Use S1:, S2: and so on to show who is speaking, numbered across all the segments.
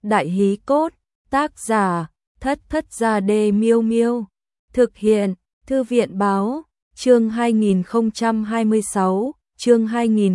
S1: Đại hí cốt, tác giả, Thất Thất Gia Đê Miêu Miêu. Thực hiện, Thư viện báo, chương 2026, chương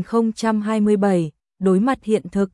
S1: 2027, đối mặt hiện thực.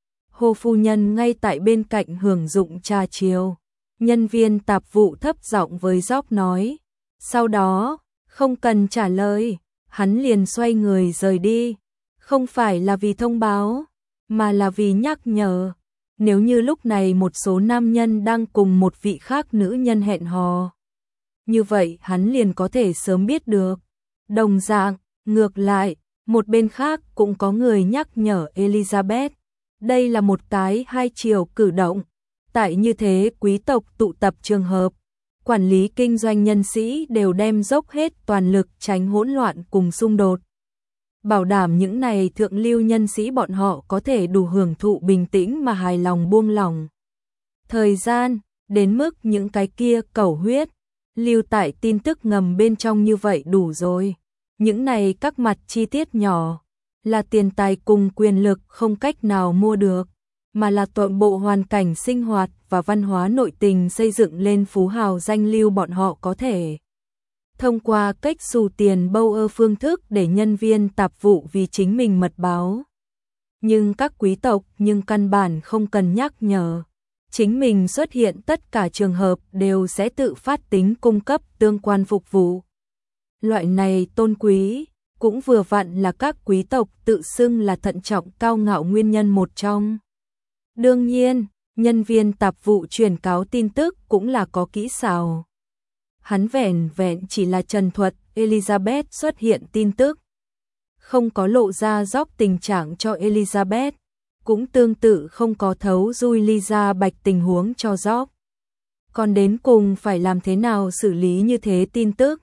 S1: Hồ phu nhân ngay tại bên cạnh hưởng dụng trà chiều. Nhân viên tạp vụ thấp giọng với Gióc nói. Sau đó, không cần trả lời, hắn liền xoay người rời đi. Không phải là vì thông báo, mà là vì nhắc nhở. Nếu như lúc này một số nam nhân đang cùng một vị khác nữ nhân hẹn hò, như vậy hắn liền có thể sớm biết được. Đồng dạng, ngược lại, một bên khác cũng có người nhắc nhở Elizabeth. Đây là một cái hai chiều cử động. Tại như thế quý tộc tụ tập trường hợp, quản lý kinh doanh nhân sĩ đều đem dốc hết toàn lực tránh hỗn loạn cùng xung đột. Bảo đảm những này thượng lưu nhân sĩ bọn họ có thể đủ hưởng thụ bình tĩnh mà hài lòng buông lỏng thời gian, đến mức những cái kia cẩu huyết lưu tại tin tức ngầm bên trong như vậy đủ rồi. Những này các mặt chi tiết nhỏ là tiền tài cùng quyền lực không cách nào mua được, mà là toàn bộ hoàn cảnh sinh hoạt và văn hóa nội tình xây dựng lên phú hào danh lưu bọn họ có thể thông qua cách xù tiền bâu ơ phương thức để nhân viên tạp vụ vì chính mình mật báo. Nhưng các quý tộc nhưng căn bản không cần nhắc nhở. Chính mình xuất hiện tất cả trường hợp đều sẽ tự phát tính cung cấp tương quan phục vụ. Loại này tôn quý, cũng vừa vặn là các quý tộc tự xưng là thận trọng cao ngạo nguyên nhân một trong. Đương nhiên, nhân viên tạp vụ truyền cáo tin tức cũng là có kỹ xảo. Hắn vẻn vẹn chỉ là trần thuật Elizabeth xuất hiện tin tức, không có lộ ra Gióc tình trạng cho Elizabeth, cũng tương tự không có thấu dui Lisa Bạch tình huống cho Gióc. Còn đến cùng phải làm thế nào xử lý như thế tin tức?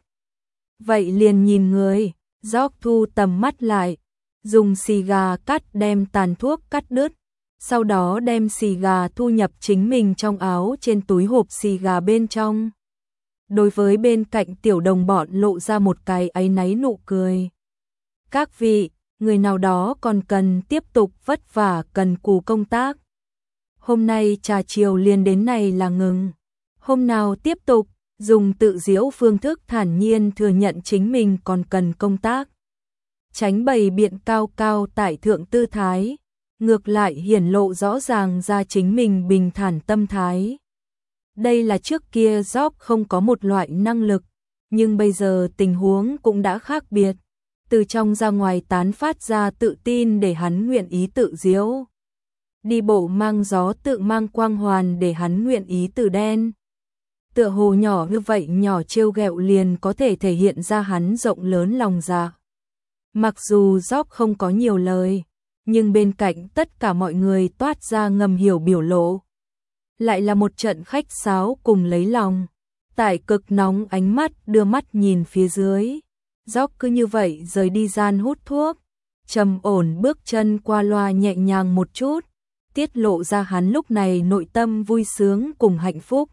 S1: Vậy liền nhìn người. Gióc thu tầm mắt lại, dùng xì gà cắt đem tàn thuốc cắt đứt, sau đó đem xì gà thu nhập chính mình trong áo trên túi hộp xì gà bên trong. Đối với bên cạnh tiểu đồng bọn lộ ra một cái áy náy nụ cười. Các vị, người nào đó còn cần tiếp tục vất vả cần cù công tác. Hôm nay trà chiều liền đến này là ngừng. Hôm nào tiếp tục, dùng tự diễu phương thức thản nhiên thừa nhận chính mình còn cần công tác. Tránh bày biện cao cao tại thượng tư thái, ngược lại hiển lộ rõ ràng ra chính mình bình thản tâm thái. Đây là trước kia Gióc không có một loại năng lực, nhưng bây giờ tình huống cũng đã khác biệt. Từ trong ra ngoài tán phát ra tự tin để hắn nguyện ý tự diễu. Đi bộ mang gió tự mang quang hoàn để hắn nguyện ý tự đen. Tựa hồ nhỏ như vậy nhỏ trêu ghẹo liền có thể thể hiện ra hắn rộng lớn lòng dạ. Mặc dù Gióc không có nhiều lời, nhưng bên cạnh tất cả mọi người toát ra ngầm hiểu biểu lộ. Lại là một trận khách sáo cùng lấy lòng. Tại cực nóng ánh mắt đưa mắt nhìn phía dưới. Gióc cứ như vậy rời đi gian hút thuốc. Trầm ổn bước chân qua loa nhẹ nhàng một chút, tiết lộ ra hắn lúc này nội tâm vui sướng cùng hạnh phúc.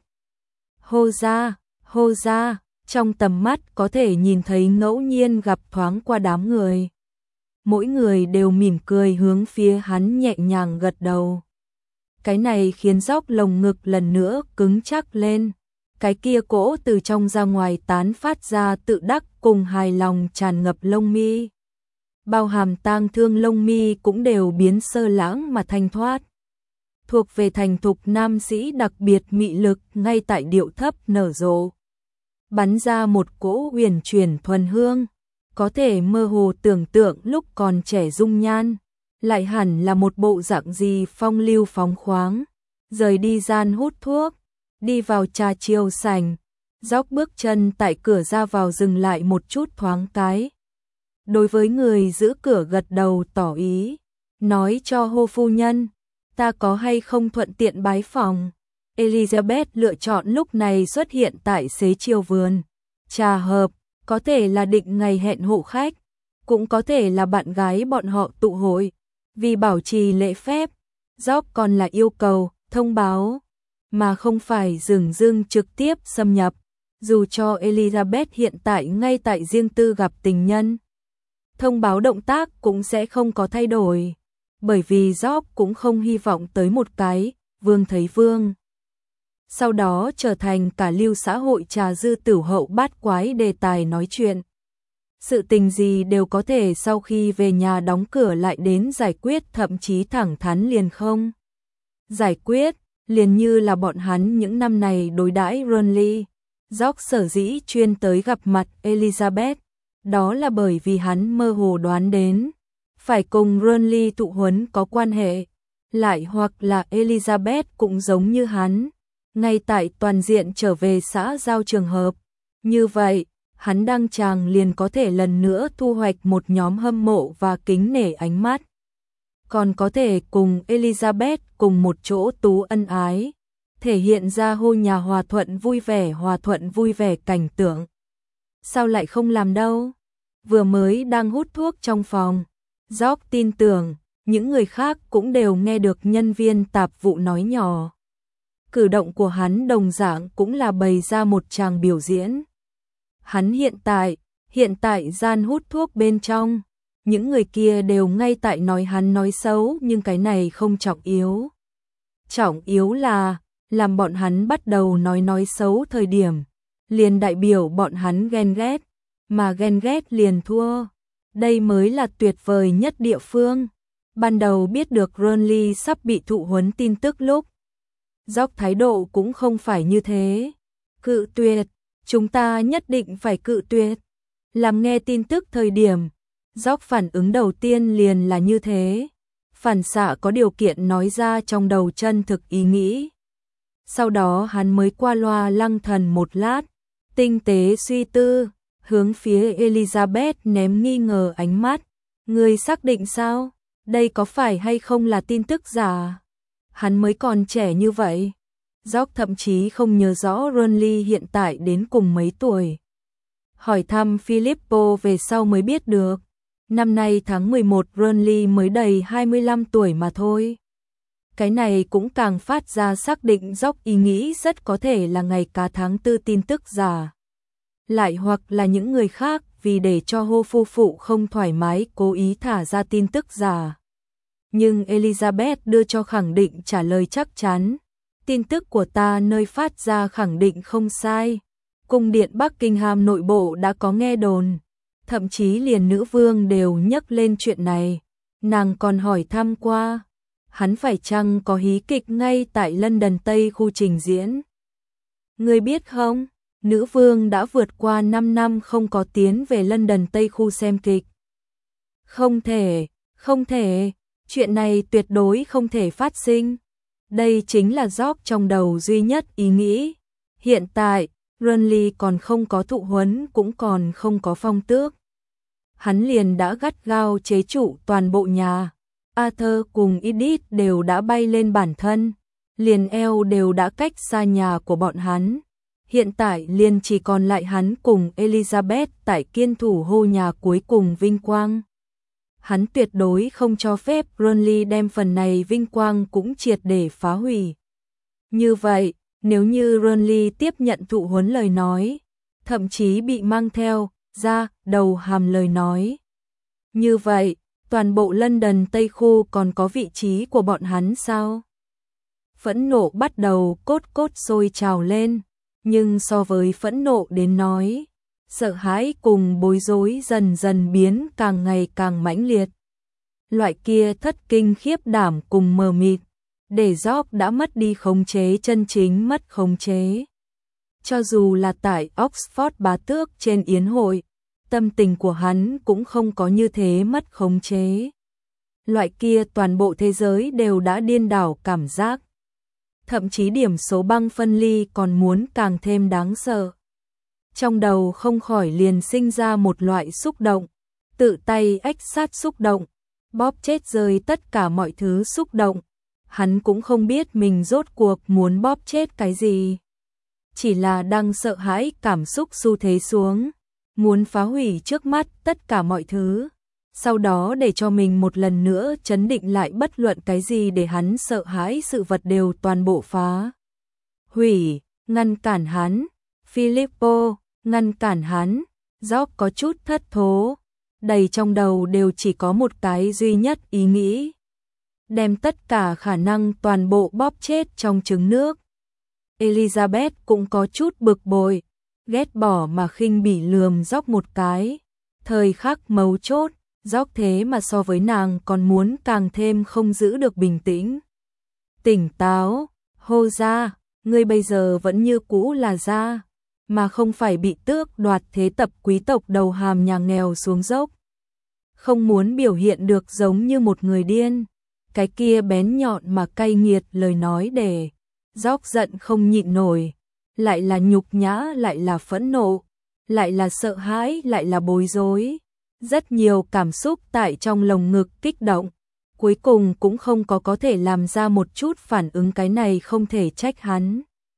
S1: Hô ra, trong tầm mắt có thể nhìn thấy ngẫu nhiên gặp thoáng qua đám người. Mỗi người đều mỉm cười hướng phía hắn nhẹ nhàng gật đầu. Cái này khiến Gióc lồng ngực lần nữa cứng chắc lên. Cái kia cỗ từ trong ra ngoài tán phát ra tự đắc cùng hài lòng tràn ngập lông mi. Bao hàm tang thương lông mi cũng đều biến sơ lãng mà thanh thoát. Thuộc về thành thục nam sĩ đặc biệt mị lực ngay tại điệu thấp nở rộ. Bắn ra một cỗ huyền chuyển thuần hương, có thể mơ hồ tưởng tượng lúc còn trẻ dung nhan, lại hẳn là một bộ dạng gì phong lưu phóng khoáng. Rời đi gian hút thuốc, đi vào trà chiều sảnh, Gióc bước chân tại cửa ra vào dừng lại một chút thoáng cái. Đối với người giữ cửa gật đầu tỏ ý, nói cho Hồ phu nhân, ta có hay không thuận tiện bái phòng. Elizabeth lựa chọn lúc này xuất hiện tại xế chiều vườn. Trà hợp, có thể là định ngày hẹn hộ khách, cũng có thể là bạn gái bọn họ tụ hội. Vì bảo trì lễ phép, Gióc còn là yêu cầu, thông báo, mà không phải dửng dưng trực tiếp xâm nhập. Dù cho Elizabeth hiện tại ngay tại riêng tư gặp tình nhân, thông báo động tác cũng sẽ không có thay đổi. Bởi vì Gióc cũng không hy vọng tới một cái Vương thấy Vương. Sau đó trở thành cả lưu xã hội trà dư tửu hậu bát quái đề tài nói chuyện. Sự tình gì đều có thể sau khi về nhà đóng cửa lại đến giải quyết, thậm chí thẳng thắn liền không giải quyết, liền như là bọn hắn những năm này đối đãi Ronly. George sở dĩ chuyên tới gặp mặt Elizabeth, đó là bởi vì hắn mơ hồ đoán đến phải cùng Ronly tụ huấn có quan hệ, lại hoặc là Elizabeth cũng giống như hắn, ngay tại toàn diện trở về xã giao trường hợp. Như vậy, hắn đăng tràng liền có thể lần nữa thu hoạch một nhóm hâm mộ và kính nể ánh mắt. Còn có thể cùng Elizabeth cùng một chỗ tú ân ái, thể hiện ra hôn nhà hòa thuận vui vẻ cảnh tượng. Sao lại không làm đâu? Vừa mới đang hút thuốc trong phòng, George tin tưởng những người khác cũng đều nghe được nhân viên tạp vụ nói nhỏ. Cử động của hắn đồng dạng cũng là bày ra một tràng biểu diễn. Hắn hiện tại gian hút thuốc bên trong, những người kia đều ngay tại nói hắn nói xấu, nhưng cái này không trọng yếu. Trọng yếu là làm bọn hắn bắt đầu nói xấu thời điểm, liền đại biểu bọn hắn ghen ghét, mà ghen ghét liền thua. Đây mới là tuyệt vời nhất địa phương. Ban đầu biết được Ronly sắp bị thụ huấn tin tức lúc, George thái độ cũng không phải như thế. Cự tuyệt, chúng ta nhất định phải cự tuyệt. Làm nghe tin tức thời điểm, George phản ứng đầu tiên liền là như thế. Phản xạ có điều kiện nói ra trong đầu chân thực ý nghĩ. Sau đó hắn mới qua loa lăng thần một lát, tinh tế suy tư, hướng phía Elizabeth ném nghi ngờ ánh mắt. Ngươi xác định sao? Đây có phải hay không là tin tức giả? Hắn mới còn trẻ như vậy. George thậm chí không nhớ rõ Ronly hiện tại đến cùng mấy tuổi. Hỏi thăm Filippo về sau mới biết được. Năm nay tháng 11 Ronly mới đầy 25 tuổi mà thôi. Cái này cũng càng phát ra xác định George ý nghĩ rất có thể là ngày cá tháng 4 tin tức giả. Lại hoặc là những người khác vì để cho hô phu phụ không thoải mái cố ý thả ra tin tức giả. Nhưng Elizabeth đưa cho khẳng định trả lời chắc chắn. Tin tức của ta nơi phát ra khẳng định không sai. Cung điện Buckingham nội bộ đã có nghe đồn. Thậm chí liền nữ vương đều nhắc lên chuyện này. Nàng còn hỏi thăm qua, hắn phải chăng có hí kịch ngay tại London Tây khu trình diễn. Ngươi biết không, nữ vương đã vượt qua 5 năm không có tiến về London Tây khu xem kịch. Không thể, chuyện này tuyệt đối không thể phát sinh. Đây chính là George trong đầu duy nhất ý nghĩ. Hiện tại, Ronly còn không có thụ huấn cũng còn không có phong tước. Hắn liền đã gắt gao chế trụ toàn bộ nhà. Arthur cùng Edith đều đã bay lên bản thân. Liền eo đều đã cách xa nhà của bọn hắn. Hiện tại liền chỉ còn lại hắn cùng Elizabeth tại kiên thủ hô nhà cuối cùng vinh quang. Hắn tuyệt đối không cho phép Ronly đem phần này vinh quang cũng triệt để phá hủy. Như vậy, nếu như Ronly tiếp nhận thụ huấn lời nói, thậm chí bị mang theo ra đầu hàm lời nói. Như vậy, toàn bộ London Tây khu còn có vị trí của bọn hắn sao? Phẫn nộ bắt đầu cốt sôi trào lên, nhưng so với phẫn nộ đến nói, sợ hãi cùng bối rối dần dần biến càng ngày càng mãnh liệt. Loại kia thất kinh khiếp đảm cùng mờ mịt, để George đã mất đi khống chế, chân chính mất khống chế. Cho dù là tại Oxford bá tước trên yến hội, tâm tình của hắn cũng không có như thế mất khống chế. Loại kia toàn bộ thế giới đều đã điên đảo cảm giác. Thậm chí điểm số băng phân ly còn muốn càng thêm đáng sợ. Trong đầu không khỏi liền sinh ra một loại xúc động, tự tay ách sát xúc động, bóp chết rơi tất cả mọi thứ xúc động. Hắn cũng không biết mình rốt cuộc muốn bóp chết cái gì. Chỉ là đang sợ hãi cảm xúc xu thế xuống, muốn phá hủy trước mắt tất cả mọi thứ. Sau đó để cho mình một lần nữa chấn định lại, bất luận cái gì để hắn sợ hãi sự vật đều toàn bộ phá hủy, ngăn cản hắn. Filippo, ngăn cản hắn. George có chút thất thố, đầy trong đầu đều chỉ có một cái duy nhất ý nghĩ. đem tất cả khả năng toàn bộ bóp chết trong trứng nước. Elizabeth cũng có chút bực bội, ghét bỏ mà khinh bỉ lườm Dốc một cái. Thời khắc mấu chốt, Dốc thế mà so với nàng còn muốn càng thêm không giữ được bình tĩnh. Tỉnh táo, hô ra, ngươi bây giờ vẫn như cũ là gia, mà không phải bị tước đoạt thế tập quý tộc đầu hàm nhà nghèo xuống dốc. Không muốn biểu hiện được giống như một người điên. Cái kia bén nhọn mà cay nghiệt lời nói để Dốc giận không nhịn nổi, lại là nhục nhã, lại là phẫn nộ, lại là sợ hãi, lại là bối rối. Rất nhiều cảm xúc tại trong lồng ngực kích động, cuối cùng cũng không có thể làm ra một chút phản ứng, cái này không thể trách hắn.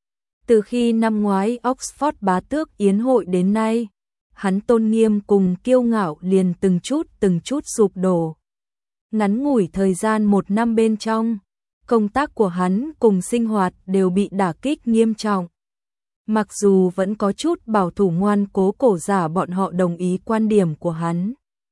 S1: Từ khi năm ngoái Oxford bá tước yến hội đến nay, hắn tôn nghiêm cùng kiêu ngạo liền từng chút sụp đổ. Ngắn ngủi thời gian 1 năm bên trong, công tác của hắn cùng sinh hoạt đều bị đả kích nghiêm trọng. Mặc dù vẫn có chút bảo thủ ngoan cố cổ giả bọn họ đồng ý quan điểm của hắn,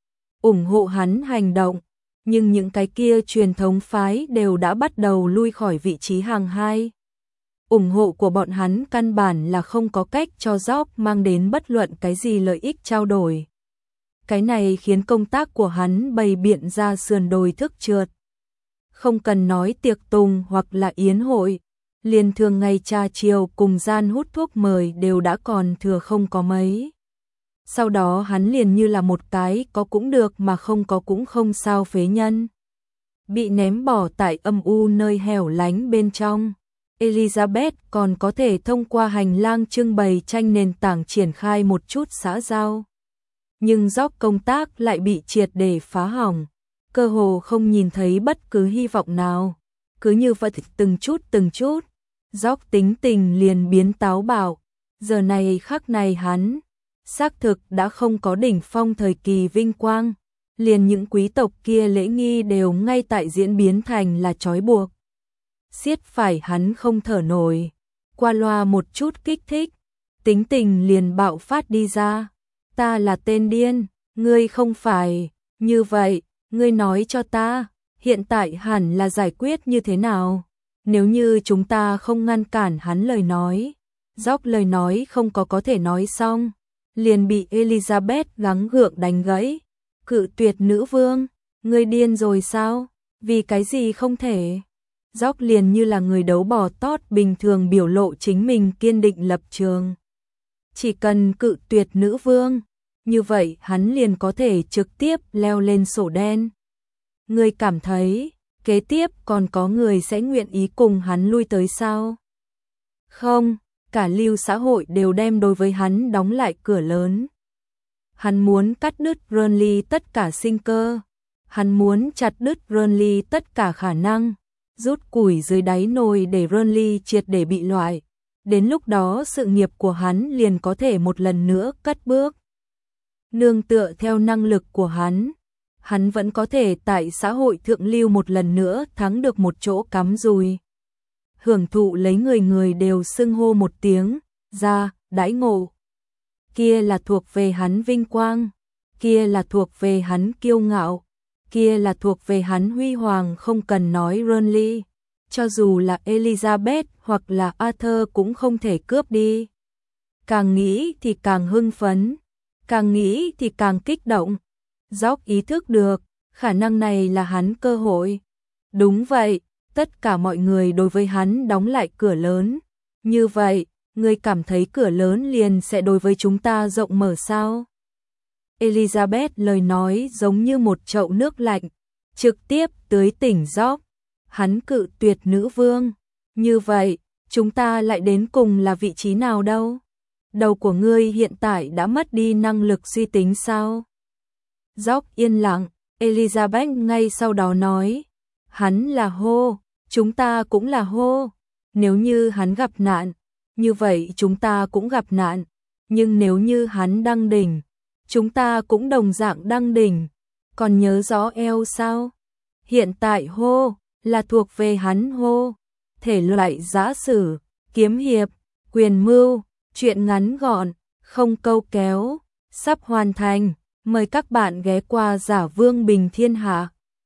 S1: ủng hộ hắn hành động, nhưng những cái kia truyền thống phái đều đã bắt đầu lui khỏi vị trí hàng hai. Ủng hộ của bọn hắn căn bản là không có cách cho Job mang đến bất luận cái gì lợi ích trao đổi. Cái này khiến công tác của hắn bày biện ra sườn đồi thức trượt. Không cần nói tiệc tùng hoặc là yến hội, liền thường ngày trà chiều cùng gian hút thuốc mời đều đã còn thừa không có mấy. Sau đó hắn liền như là một cái có cũng được mà không có cũng không sao phế nhân, bị ném bỏ tại âm u nơi hẻo lánh bên trong. Elizabeth còn có thể thông qua hành lang trưng bày tranh nền tảng triển khai một chút xã giao. Nhưng Job công tác lại bị triệt để phá hỏng, cơ hồ không nhìn thấy bất cứ hy vọng nào. Cứ như vậy từng chút, Job tính tình liền biến táo bạo. Giờ này khắc này hắn, xác thực đã không có đỉnh phong thời kỳ vinh quang. Liền những quý tộc kia lễ nghi đều ngay tại diễn biến thành là trói buộc. Siết phải hắn không thở nổi, qua loa một chút kích thích, tính tình liền bạo phát đi ra. Ta là tên điên, ngươi không phải, như vậy, ngươi nói cho ta, hiện tại hẳn là giải quyết như thế nào? Nếu như chúng ta không ngăn cản hắn lời nói, Dốc lời nói không có thể nói xong, liền bị Elizabeth gắng gượng đánh gãy. Cự tuyệt nữ vương, ngươi điên rồi sao? Vì cái gì không thể? Dốc liền như là người đấu bò tót bình thường biểu lộ chính mình kiên định lập trường. Chỉ cần cự tuyệt nữ vương, như vậy hắn liền có thể trực tiếp leo lên sổ đen. Ngươi cảm thấy, kế tiếp còn có người sẽ nguyện ý cùng hắn lui tới sao? Không, cả lưu xã hội đều đem đối với hắn đóng lại cửa lớn. Hắn muốn cắt đứt Burnley tất cả sinh cơ. Hắn muốn chặt đứt Burnley tất cả khả năng. Rút củi dưới đáy nồi để Burnley triệt để bị loại. Đến lúc đó sự nghiệp của hắn liền có thể một lần nữa cất bước. Nương tựa theo năng lực của hắn vẫn có thể tại xã hội thượng lưu một lần nữa thắng được một chỗ cắm rùi. Hưởng thụ lấy người đều xưng hô một tiếng, ra, đãi ngộ. Kia là thuộc về hắn vinh quang, kia là thuộc về hắn kiêu ngạo, kia là thuộc về hắn huy hoàng, không cần nói Burnley, cho dù là Elizabeth hoặc là Arthur cũng không thể cướp đi. Càng nghĩ thì càng hưng phấn, càng nghĩ thì càng kích động. Job ý thức được, khả năng này là hắn cơ hội. Đúng vậy, tất cả mọi người đối với hắn đóng lại cửa lớn. Như vậy, ngươi cảm thấy cửa lớn liền sẽ đối với chúng ta rộng mở sao? Elizabeth lời nói giống như một chậu nước lạnh, trực tiếp tưới tỉnh Job. Hắn cự tuyệt nữ vương. Như vậy, chúng ta lại đến cùng là vị trí nào đâu? Đầu của ngươi hiện tại đã mất đi năng lực suy tính sao? Job yên lặng, Elizabeth ngay sau đó nói. Hắn là hô, chúng ta cũng là hô. Nếu như hắn gặp nạn, như vậy chúng ta cũng gặp nạn. Nhưng nếu như hắn đăng đỉnh, chúng ta cũng đồng dạng đăng đỉnh. Còn nhớ rõ eo sao? Hiện tại hô, là thuộc về hắn hô. Thể loại giã sử, kiếm hiệp, quyền mưu, truyện ngắn gọn, không câu kéo, sắp hoàn thành. Mời các bạn ghé qua Giả Vương Bình Thiên Hạ.